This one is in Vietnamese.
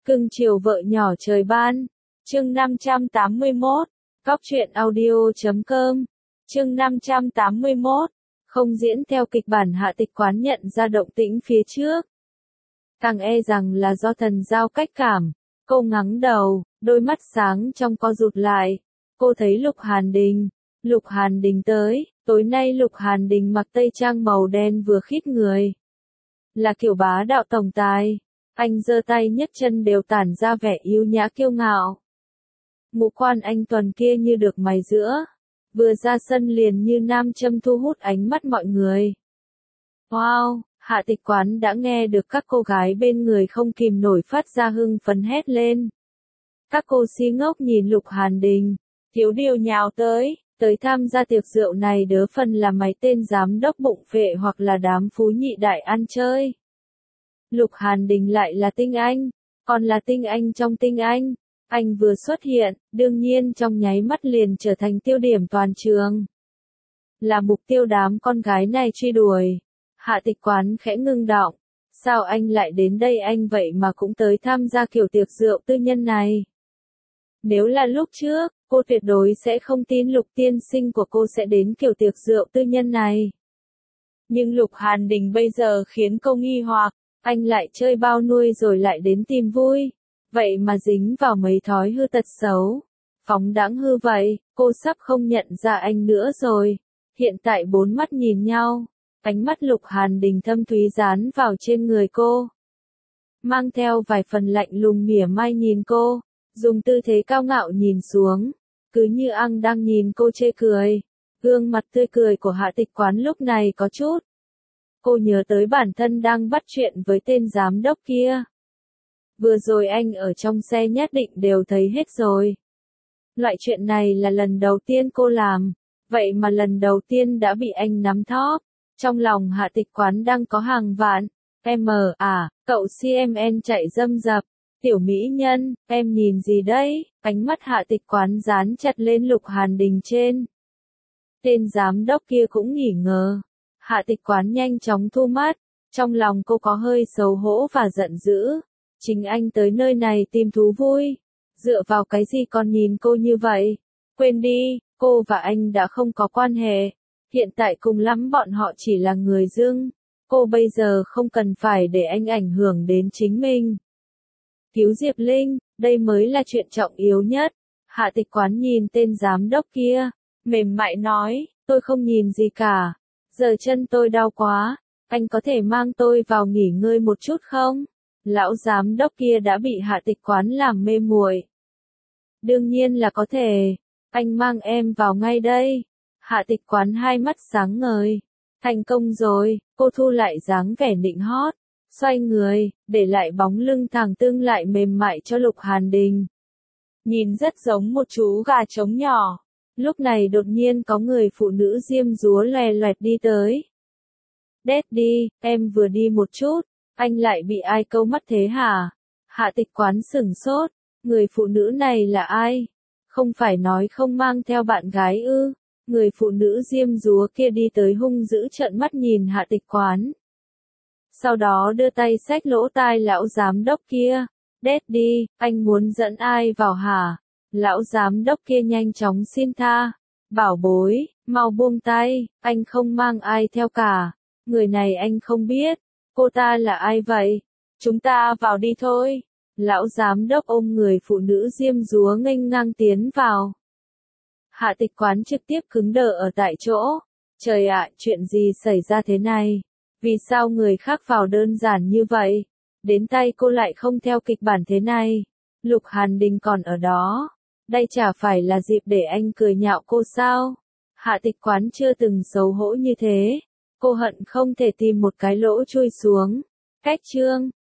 Cưng chiều vợ nhỏ trời ban. Chương 581. Cóc truyện audio.com. Chương 581. Không diễn theo kịch bản, Hạ Tịch Quán nhận ra động tĩnh phía trước. Càng e rằng là do thần giao cách cảm. Cô ngẩng đầu, đôi mắt sáng trong co rụt lại. Cô thấy Lục Hàn Đình. Lục Hàn Đình tới, tối nay Lục Hàn Đình mặc tây trang màu đen vừa khít người. Là kiểu bá đạo tổng tài. Anh giơ tay nhấc chân đều tản ra vẻ yêu nhã kiêu ngạo. Ngũ quan anh tuần kia như được mài giữa. Vừa ra sân liền như nam châm thu hút ánh mắt mọi người. Wow, Hạ Tịch Quán đã nghe được các cô gái bên người không kìm nổi phát ra hưng phấn hét lên. Các cô si ngốc nhìn Lục Hàn Đình. Thiếu điều nhào tới tham gia tiệc rượu này đớ phần là mấy tên giám đốc bụng phệ hoặc là đám phú nhị đại ăn chơi. Lục Hàn Đình lại là tinh anh, còn là tinh anh trong tinh anh. Anh vừa xuất hiện, đương nhiên trong nháy mắt liền trở thành tiêu điểm toàn trường. Là mục tiêu đám con gái này truy đuổi. Hạ Tịch Quán khẽ ngưng đọng. Sao anh lại đến đây, anh vậy mà cũng tới tham gia kiểu tiệc rượu tư nhân này? Nếu là lúc trước, cô tuyệt đối sẽ không tin Lục tiên sinh của cô sẽ đến kiểu tiệc rượu tư nhân này. Nhưng Lục Hàn Đình bây giờ khiến cô nghi hoặc, anh lại chơi bao nuôi rồi lại đến tìm vui. Vậy mà dính vào mấy thói hư tật xấu. Phóng đãng hư vậy, cô sắp không nhận ra anh nữa rồi. Hiện tại bốn mắt nhìn nhau, ánh mắt Lục Hàn Đình thâm thúy dán vào trên người cô. Mang theo vài phần lạnh lùng mỉa mai nhìn cô, dùng tư thế cao ngạo nhìn xuống, cứ như ăng đang nhìn cô chê cười. Gương mặt tươi cười của Hạ Tịch Quán lúc này có chút. Cô nhớ tới bản thân đang bắt chuyện với tên giám đốc kia. Vừa rồi anh ở trong xe nhất định đều thấy hết rồi. Loại chuyện này là lần đầu tiên cô làm, vậy mà lần đầu tiên đã bị anh nắm thóp. Trong lòng Hạ Tịch Quán đang có hàng vạn. Cậu CMN chạy râm rập. Tiểu mỹ nhân, em nhìn gì đấy? Ánh mắt Hạ Tịch Quán dán chặt lên Lục Hàn Đình trên. Tên giám đốc kia cũng nghỉ ngờ. Hạ Tịch Quán nhanh chóng thu mắt. Trong lòng cô có hơi xấu hổ và giận dữ. Chính anh tới nơi này tìm thú vui. Dựa vào cái gì còn nhìn cô như vậy? Quên đi, cô và anh đã không có quan hệ. Hiện tại cùng lắm bọn họ chỉ là người dưng. Cô bây giờ không cần phải để anh ảnh hưởng đến chính mình. Cứu Diệp Linh, đây mới là chuyện trọng yếu nhất. Hạ Tịch Quán nhìn tên giám đốc kia, mềm mại nói, tôi không nhìn gì cả. Giờ chân tôi đau quá, anh có thể mang tôi vào nghỉ ngơi một chút không? Lão giám đốc kia đã bị Hạ Tịch Quán làm mê muội. Đương nhiên là có thể, anh mang em vào ngay đây. Hạ Tịch Quán hai mắt sáng ngời. Thành công rồi, cô thu lại dáng vẻ nịnh hót, xoay người, để lại bóng lưng thẳng tưng lại mềm mại cho Lục Hàn Đình. Nhìn rất giống một chú gà trống nhỏ. Lúc này đột nhiên có người phụ nữ diêm dúa loè loẹt đi tới. Daddy, em vừa đi một chút, anh lại bị ai câu mắt thế hả? Hạ Tịch Quán sửng sốt, người phụ nữ này là ai? Không phải nói không mang theo bạn gái ư? Người phụ nữ diêm dúa kia đi tới hung dữ trợn mắt nhìn Hạ Tịch Quán. Sau đó đưa tay xách lỗ tai lão giám đốc kia. Daddy, anh muốn dẫn ai vào hả? Lão giám đốc kia nhanh chóng xin tha. Bảo bối, mau buông tay, anh không mang ai theo cả. Người này anh không biết. Cô ta là ai vậy? Chúng ta vào đi thôi. Lão giám đốc ôm người phụ nữ diêm dúa nghênh ngang tiến vào. Hạ Tịch Quán trực tiếp cứng đờ ở tại chỗ. Trời ạ, chuyện gì xảy ra thế này? Vì sao người khác vào đơn giản như vậy? Đến tay cô lại không theo kịch bản thế này. Lục Hàn Đình còn ở đó. Đây chả phải là dịp để anh cười nhạo cô sao? Hạ Tịch Quán chưa từng xấu hổ như thế. Cô hận không thể tìm một cái lỗ chui xuống. Cách chương